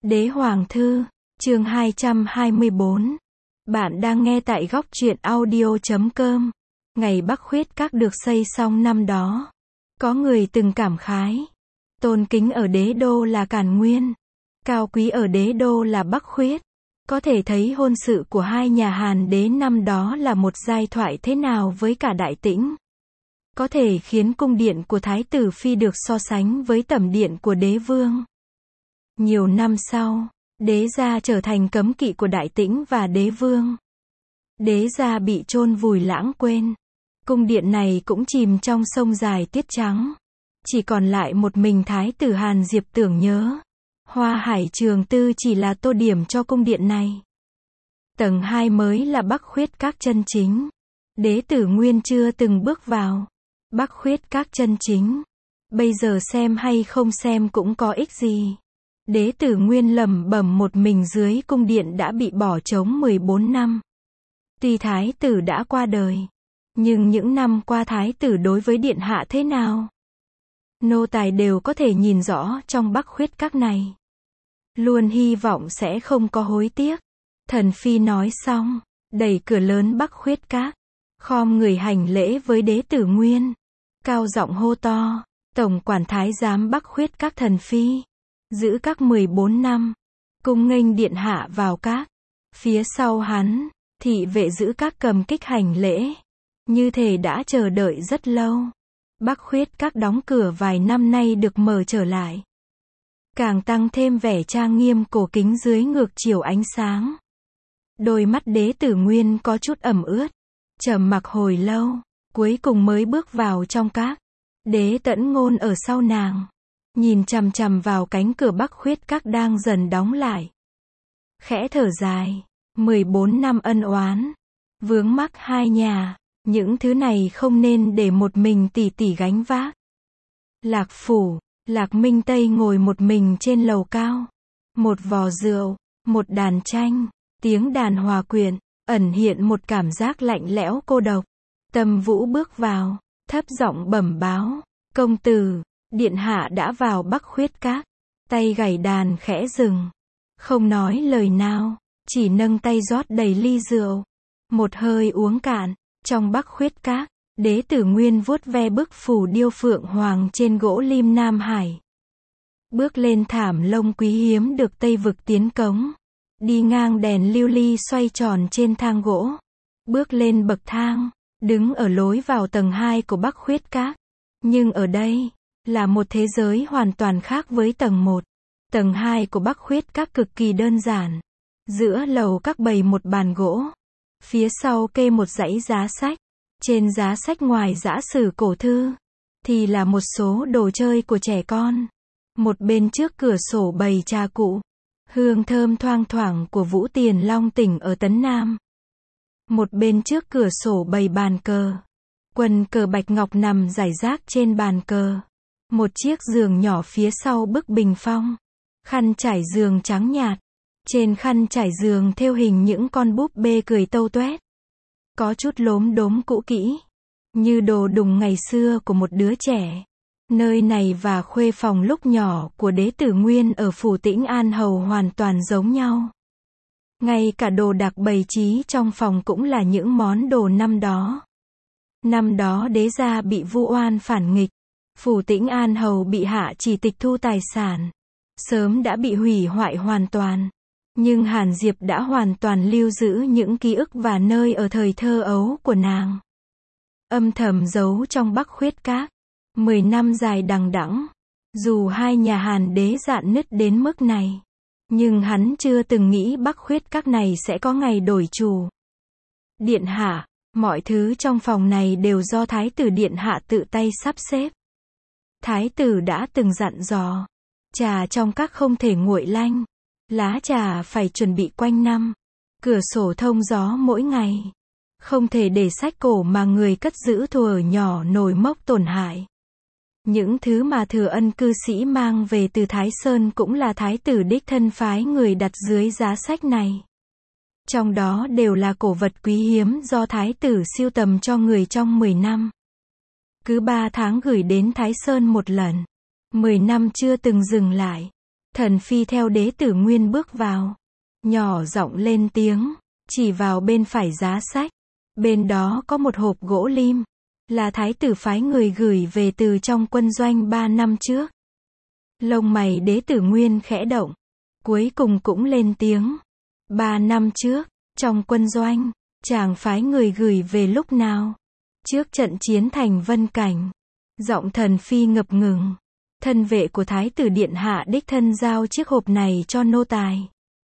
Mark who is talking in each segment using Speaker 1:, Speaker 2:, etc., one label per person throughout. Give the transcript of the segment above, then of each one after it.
Speaker 1: Đế Hoàng Thư, chương 224. Bạn đang nghe tại góc truyện audio.com. Ngày Bắc Khuyết Các được xây xong năm đó. Có người từng cảm khái. Tôn kính ở đế đô là Càn Nguyên. Cao quý ở đế đô là Bắc Khuyết. Có thể thấy hôn sự của hai nhà Hàn đế năm đó là một giai thoại thế nào với cả Đại Tĩnh. Có thể khiến cung điện của Thái tử Phi được so sánh với tẩm điện của đế vương. Nhiều năm sau, đế gia trở thành cấm kỵ của Đại Tĩnh và đế vương. Đế gia bị chôn vùi lãng quên. Cung điện này cũng chìm trong sông dài tiết trắng. Chỉ còn lại một mình Thái tử Hàn Diệp tưởng nhớ. Hoa Hải Trường Tư chỉ là tô điểm cho cung điện này. Tầng 2 mới là Bắc Khuyết Các chân chính. Đế tử Nguyên chưa từng bước vào Bắc Khuyết Các chân chính. Bây giờ xem hay không xem cũng có ích gì. Đế tử Nguyên lẩm bẩm một mình dưới cung điện đã bị bỏ trống 14 năm. Tuy thái tử đã qua đời, nhưng những năm qua thái tử đối với điện hạ thế nào? Nô tài đều có thể nhìn rõ trong Bắc Khuyết Các này. Luôn hy vọng sẽ không có hối tiếc. Thần phi nói xong, đẩy cửa lớn Bắc Khuyết Các, khom người hành lễ với đế tử Nguyên, cao giọng hô to, tổng quản thái giám Bắc Khuyết Các thần phi, giữ các 14 năm, cung nghênh điện hạ vào các. Phía sau hắn, thị vệ giữ các cầm kích hành lễ, như thể đã chờ đợi rất lâu. Bắc Khuyết Các đóng cửa vài năm nay được mở trở lại, càng tăng thêm vẻ trang nghiêm cổ kính dưới ngược chiều ánh sáng. Đôi mắt đế tử Nguyên có chút ẩm ướt, trầm mặc hồi lâu, cuối cùng mới bước vào trong các. Đế Tẫn Ngôn ở sau nàng, nhìn chằm chằm vào cánh cửa Bắc Khuyết Các đang dần đóng lại. Khẽ thở dài, 14 năm ân oán, vướng mắc hai nhà, những thứ này không nên để một mình tỷ tỷ gánh vác. Lạc phủ, Lạc Minh Tây ngồi một mình trên lầu cao. Một vò rượu, một đàn tranh, tiếng đàn hòa quyện, ẩn hiện một cảm giác lạnh lẽo cô độc. Tâm Vũ bước vào, thấp giọng bẩm báo, công tử, điện hạ đã vào Bắc Khuyết Các. Tay gảy đàn khẽ dừng, không nói lời nào, chỉ nâng tay rót đầy ly rượu. Một hơi uống cạn. Trong Bắc Khuyết Các, đế tử Nguyên vuốt ve bức phù điêu phượng hoàng trên gỗ lim Nam Hải. Bước lên thảm lông quý hiếm được Tây Vực tiến cống. Đi ngang đèn lưu ly xoay tròn trên thang gỗ. Bước lên bậc thang, đứng ở lối vào tầng 2 của Bắc Khuyết Các. Nhưng ở đây, là một thế giới hoàn toàn khác với tầng 1. Tầng 2 của Bắc Khuyết Các cực kỳ đơn giản. Giữa lầu các bày một bàn gỗ. Phía sau kê một dãy giá sách. Trên giá sách ngoài giã sử cổ thư, thì là một số đồ chơi của trẻ con. Một bên trước cửa sổ bày trà cụ. Hương thơm thoang thoảng của Vũ Tiền Long tỉnh ở Tấn Nam. Một bên trước cửa sổ bày bàn cờ. Quần cờ bạch ngọc nằm rải rác trên bàn cờ. Một chiếc giường nhỏ phía sau bức bình phong. Khăn trải giường trắng nhạt. Trên khăn trải giường thêu hình những con búp bê cười tâu toét. Có chút lốm đốm cũ kỹ, như đồ đùng ngày xưa của một đứa trẻ. Nơi này và khuê phòng lúc nhỏ của đế tử Nguyên ở phủ Tĩnh An Hầu hoàn toàn giống nhau. Ngay cả đồ đạc bày trí trong phòng cũng là những món đồ năm đó. Năm đó đế gia bị vu oan phản nghịch, phủ Tĩnh An Hầu bị hạ chỉ tịch thu tài sản, sớm đã bị hủy hoại hoàn toàn. Nhưng Hàn Diệp đã hoàn toàn lưu giữ những ký ức và nơi ở thời thơ ấu của nàng. Âm thầm giấu trong Bắc Khuyết Các. 10 năm dài đằng đẵng. Dù hai nhà Hàn đế rạn nứt đến mức này, nhưng hắn chưa từng nghĩ Bắc Khuyết Các này sẽ có ngày đổi chủ. Điện hạ, mọi thứ trong phòng này đều do Thái tử điện hạ tự tay sắp xếp. Thái tử đã từng dặn dò, trà trong các không thể nguội lanh. Lá trà phải chuẩn bị quanh năm. Cửa sổ thông gió mỗi ngày. Không thể để sách cổ mà người cất giữ thuở nhỏ nổi mốc tổn hại. Những thứ mà thừa ân cư sĩ mang về từ Thái Sơn cũng là thái tử đích thân phái người đặt dưới giá sách này. Trong đó đều là cổ vật quý hiếm do thái tử sưu tầm cho người trong 10 năm. Cứ 3 tháng gửi đến Thái Sơn một lần. 10 năm chưa từng dừng lại. Thần phi theo đế tử Nguyên bước vào. Nhỏ giọng lên tiếng, chỉ vào bên phải giá sách. Bên đó có một hộp gỗ lim. Là thái tử phái người gửi về từ trong quân doanh 3 năm trước. Lông mày đế tử Nguyên khẽ động. Cuối cùng cũng lên tiếng. 3 năm trước, trong quân doanh, chàng phái người gửi về lúc nào? Trước trận chiến thành Vân Cảnh. Giọng thần phi ngập ngừng. Thân vệ của thái tử điện hạ đích thân giao chiếc hộp này cho nô tài.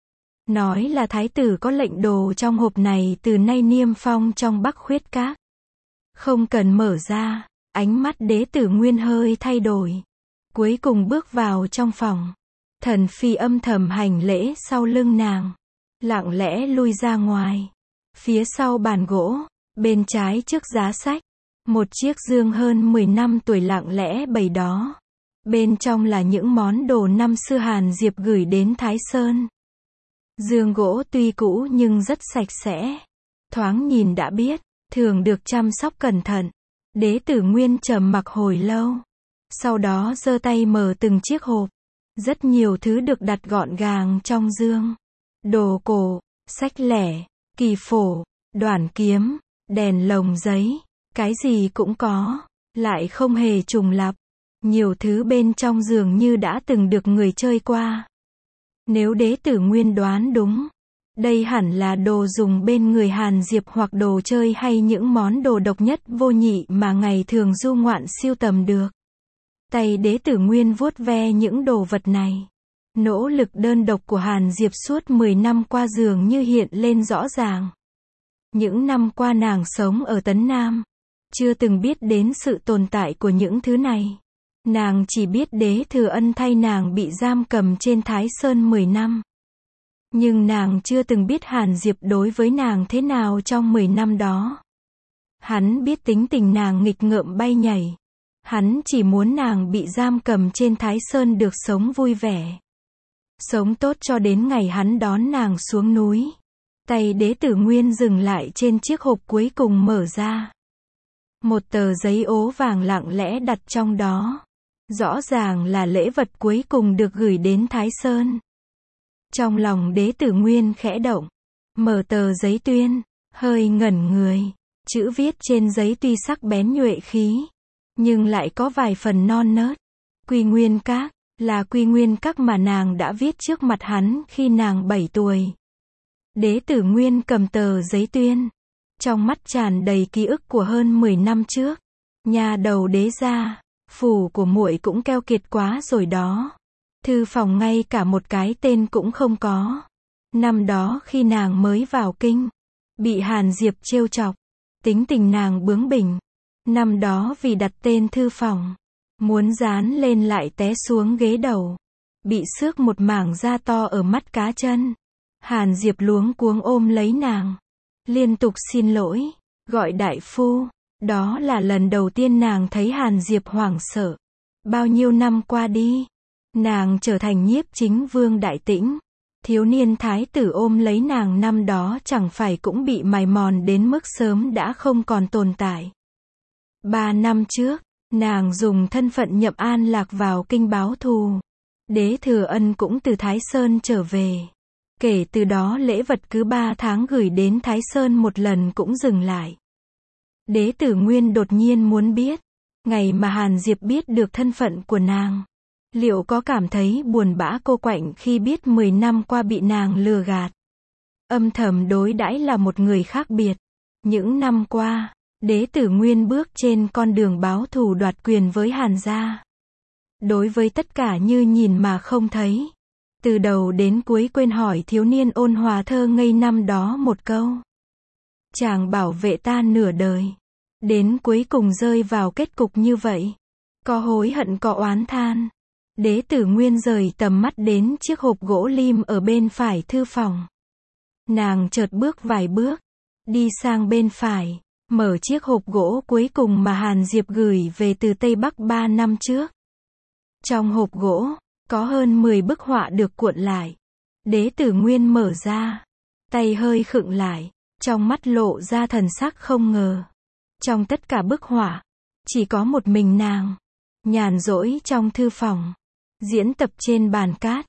Speaker 1: Nói là thái tử có lệnh đồ trong hộp này từ nay niêm phong trong Bắc Khuyết Các. Không cần mở ra. Ánh mắt đế tử Nguyên hơi thay đổi. Cuối cùng bước vào trong phòng. Thần phi âm thầm hành lễ sau lưng nàng. Lặng lẽ lui ra ngoài. Phía sau bàn gỗ, bên trái trước giá sách, một chiếc dương hơn 10 năm tuổi lặng lẽ bày đó. Bên trong là những món đồ năm xưa Hàn Diệp gửi đến Thái Sơn. Dương gỗ tuy cũ nhưng rất sạch sẽ. Thoáng nhìn đã biết, thường được chăm sóc cẩn thận. Đế tử Nguyên trầm mặc hồi lâu. Sau đó giơ tay mở từng chiếc hộp. Rất nhiều thứ được đặt gọn gàng trong dương. Đồ cổ, sách lẻ, kỳ phổ, đoản kiếm, đèn lồng giấy. Cái gì cũng có. Lại không hề trùng lặp. Nhiều thứ bên trong dường như đã từng được người chơi qua. Nếu đế tử Nguyên đoán đúng, đây hẳn là đồ dùng bên người Hàn Diệp hoặc đồ chơi hay những món đồ độc nhất vô nhị mà ngày thường du ngoạn siêu tầm được. Tay đế tử Nguyên vuốt ve những đồ vật này. Nỗ lực đơn độc của Hàn Diệp suốt 10 năm qua dường như hiện lên rõ ràng. Những năm qua nàng sống ở Tấn Nam, chưa từng biết đến sự tồn tại của những thứ này. Nàng chỉ biết đế thừa ân thay nàng bị giam cầm trên Thái Sơn 10 năm. Nhưng nàng chưa từng biết Hàn Diệp đối với nàng thế nào trong 10 năm đó. Hắn biết tính tình nàng nghịch ngợm bay nhảy. Hắn chỉ muốn nàng bị giam cầm trên Thái Sơn được sống vui vẻ. Sống tốt cho đến ngày hắn đón nàng xuống núi. Tay đế tử Nguyên dừng lại trên chiếc hộp cuối cùng mở ra. Một tờ giấy ố vàng lặng lẽ đặt trong đó. Rõ ràng là lễ vật cuối cùng được gửi đến Thái Sơn. Trong lòng đế tử Nguyên khẽ động. Mở tờ giấy tuyên. Hơi ngẩn người. Chữ viết trên giấy tuy sắc bén nhuệ khí. Nhưng lại có vài phần non nớt. Quy Nguyên Các. Là Quy Nguyên Các mà nàng đã viết trước mặt hắn khi nàng 7 tuổi. Đế tử Nguyên cầm tờ giấy tuyên. Trong mắt tràn đầy ký ức của hơn 10 năm trước. Nhà đầu đế gia. Phủ của muội cũng keo kiệt quá rồi đó. Thư phòng ngay cả một cái tên cũng không có. Năm đó khi nàng mới vào kinh, bị Hàn Diệp trêu chọc. Tính tình nàng bướng bỉnh. Năm đó vì đặt tên thư phòng, muốn dán lên lại té xuống ghế đầu. Bị xước một mảng da to ở mắt cá chân. Hàn Diệp luống cuống ôm lấy nàng. Liên tục xin lỗi, gọi đại phu. Đó là lần đầu tiên nàng thấy Hàn Diệp hoảng sợ. Bao nhiêu năm qua đi, nàng trở thành nhiếp chính vương Đại Tĩnh. Thiếu niên thái tử ôm lấy nàng năm đó chẳng phải cũng bị mài mòn đến mức sớm đã không còn tồn tại. 3 năm trước, nàng dùng thân phận Nhậm An Lạc vào kinh báo thù. Đế thừa ân cũng từ Thái Sơn trở về. Kể từ đó lễ vật cứ 3 tháng gửi đến Thái Sơn một lần cũng dừng lại. Đế tử Nguyên đột nhiên muốn biết, ngày mà Hàn Diệp biết được thân phận của nàng, liệu có cảm thấy buồn bã cô quạnh khi biết 10 năm qua bị nàng lừa gạt. Âm thầm đối đãi là một người khác biệt. Những năm qua, đế tử Nguyên bước trên con đường báo thù đoạt quyền với Hàn gia. Đối với tất cả như nhìn mà không thấy. Từ đầu đến cuối quên hỏi thiếu niên ôn hòa thơ ngây năm đó một câu. Chàng bảo vệ ta nửa đời. Đến cuối cùng rơi vào kết cục như vậy. Có hối hận có oán than. Đế tử Nguyên rời tầm mắt đến chiếc hộp gỗ lim ở bên phải thư phòng. Nàng chợt bước vài bước. Đi sang bên phải. Mở chiếc hộp gỗ cuối cùng mà Hàn Diệp gửi về từ Tây Bắc 3 năm trước. Trong hộp gỗ, có hơn 10 bức họa được cuộn lại. Đế tử Nguyên mở ra. Tay hơi khựng lại. Trong mắt lộ ra thần sắc không ngờ. Trong tất cả bức họa, chỉ có một mình nàng. Nhàn rỗi trong thư phòng. Diễn tập trên bàn cát.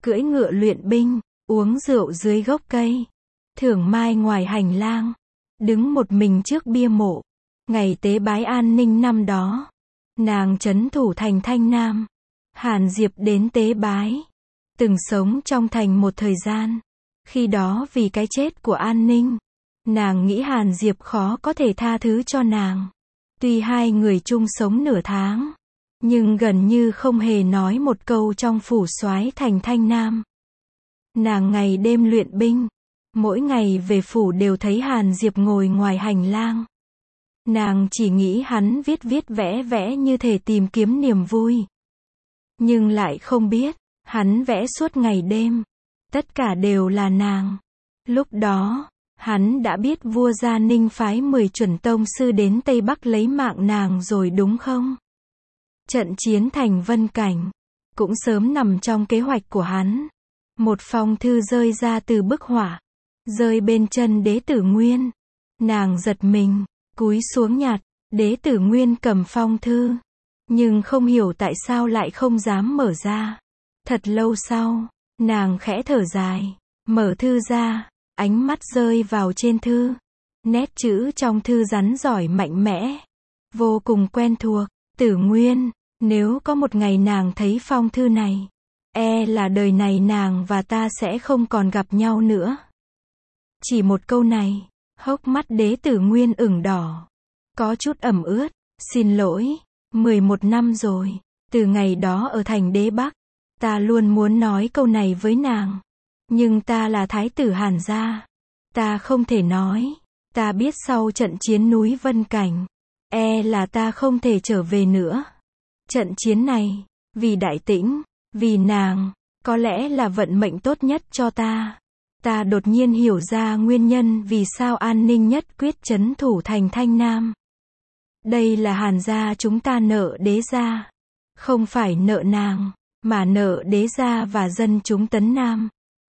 Speaker 1: cưỡi ngựa luyện binh, uống rượu dưới gốc cây, thưởng mai ngoài hành lang, đứng một mình trước bia mộ. Ngày tế bái An Ninh năm đó, nàng trấn thủ thành Thanh Nam. Hàn Diệp đến tế bái, từng sống trong thành một thời gian. Khi đó vì cái chết của An Ninh, nàng nghĩ Hàn Diệp khó có thể tha thứ cho nàng. Tuy hai người chung sống nửa tháng, nhưng gần như không hề nói một câu trong phủ soái thành Thanh Nam. Nàng ngày đêm luyện binh, mỗi ngày về phủ đều thấy Hàn Diệp ngồi ngoài hành lang. Nàng chỉ nghĩ hắn viết viết vẽ vẽ như thể tìm kiếm niềm vui. Nhưng lại không biết, hắn vẽ suốt ngày đêm. Tất cả đều là nàng. Lúc đó, hắn đã biết vua Gia Ninh phái 10 chuẩn tông sư đến Tây Bắc lấy mạng nàng rồi đúng không? Trận chiến thành Vân Cảnh cũng sớm nằm trong kế hoạch của hắn. Một phong thư rơi ra từ bức họa, rơi bên chân Đế Tử Nguyên. Nàng giật mình, cúi xuống nhặt. Đế Tử Nguyên cầm phong thư, nhưng không hiểu tại sao lại không dám mở ra. Thật lâu sau, nàng khẽ thở dài, mở thư ra, ánh mắt rơi vào trên thư. Nét chữ trong thư rắn rỏi mạnh mẽ, vô cùng quen thuộc. Tử Nguyên, nếu có một ngày nàng thấy phong thư này, là đời này nàng và ta sẽ không còn gặp nhau nữa. Chỉ một câu này, hốc mắt Đế Tử Nguyên ửng đỏ, có chút ẩm ướt. Xin lỗi, 11 năm rồi, từ ngày đó ở thành Đế Bắc, ta luôn muốn nói câu này với nàng. Nhưng ta là thái tử Hàn gia, ta không thể nói. Ta biết sau trận chiến núi Vân Cảnh, là ta không thể trở về nữa. Trận chiến này, vì Đại Tĩnh, vì nàng, có lẽ là vận mệnh tốt nhất cho ta. Ta đột nhiên hiểu ra nguyên nhân vì sao An Ninh nhất quyết trấn thủ thành Thanh Nam. Đây là Hàn gia chúng ta nợ Đế gia, không phải nợ nàng, mà nợ Đế gia và dân chúng Tấn Nam.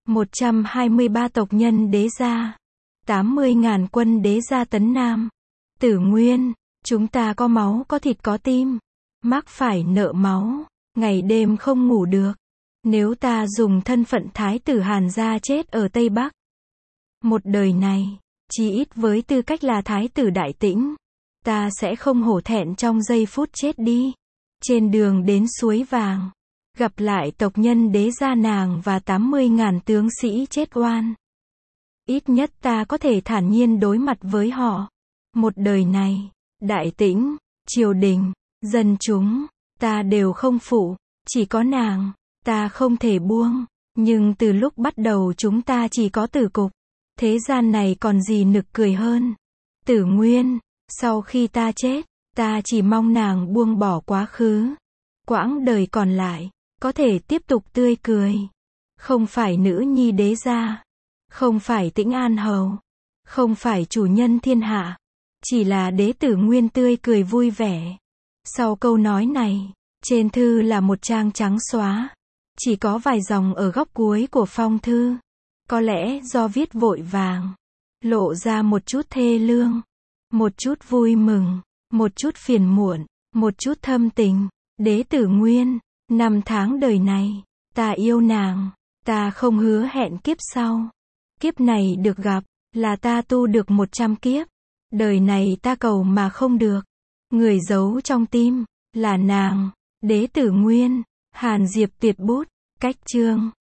Speaker 1: 123 tộc nhân Đế gia, 80.000 quân Đế gia Tấn Nam. Tử Nguyên, chúng ta có máu có thịt có tim, mắc phải nợ máu, ngày đêm không ngủ được. Nếu ta dùng thân phận thái tử Hàn gia chết ở Tây Bắc, một đời này, chí ít với tư cách là thái tử Đại Tĩnh, ta sẽ không hổ thẹn trong giây phút chết đi. Trên đường đến suối vàng, gặp lại tộc nhân Đế gia nàng và 80.000 tướng sĩ chết oan. Ít nhất ta có thể thản nhiên đối mặt với họ. Một đời này, Đại Tĩnh, triều đình, dân chúng, ta đều không phụ, chỉ có nàng, ta không thể buông. Nhưng từ lúc bắt đầu chúng ta chỉ có tử cục. Thế gian này còn gì nực cười hơn. Tử Nguyên, sau khi ta chết, ta chỉ mong nàng buông bỏ quá khứ. Quãng đời còn lại, có thể tiếp tục tươi cười. Không phải nữ nhi Đế gia, không phải Tĩnh An hầu, không phải chủ nhân thiên hạ, chỉ là Đế Tử Nguyên tươi cười vui vẻ. Sau câu nói này, trên thư là một trang trắng xóa, chỉ có vài dòng ở góc cuối của phong thư. Có lẽ do viết vội vàng, lộ ra một chút thê lương, một chút vui mừng, một chút phiền muộn, một chút thâm tình. Đế Tử Nguyên, năm tháng đời này, ta yêu nàng, ta không hứa hẹn kiếp sau. Kiếp này được gặp, là ta tu được 100 kiếp. Đời này ta cầu mà không được. Người giấu trong tim, là nàng. Đế Tử Nguyên, Hàn Diệp tuyệt bút, cách chương.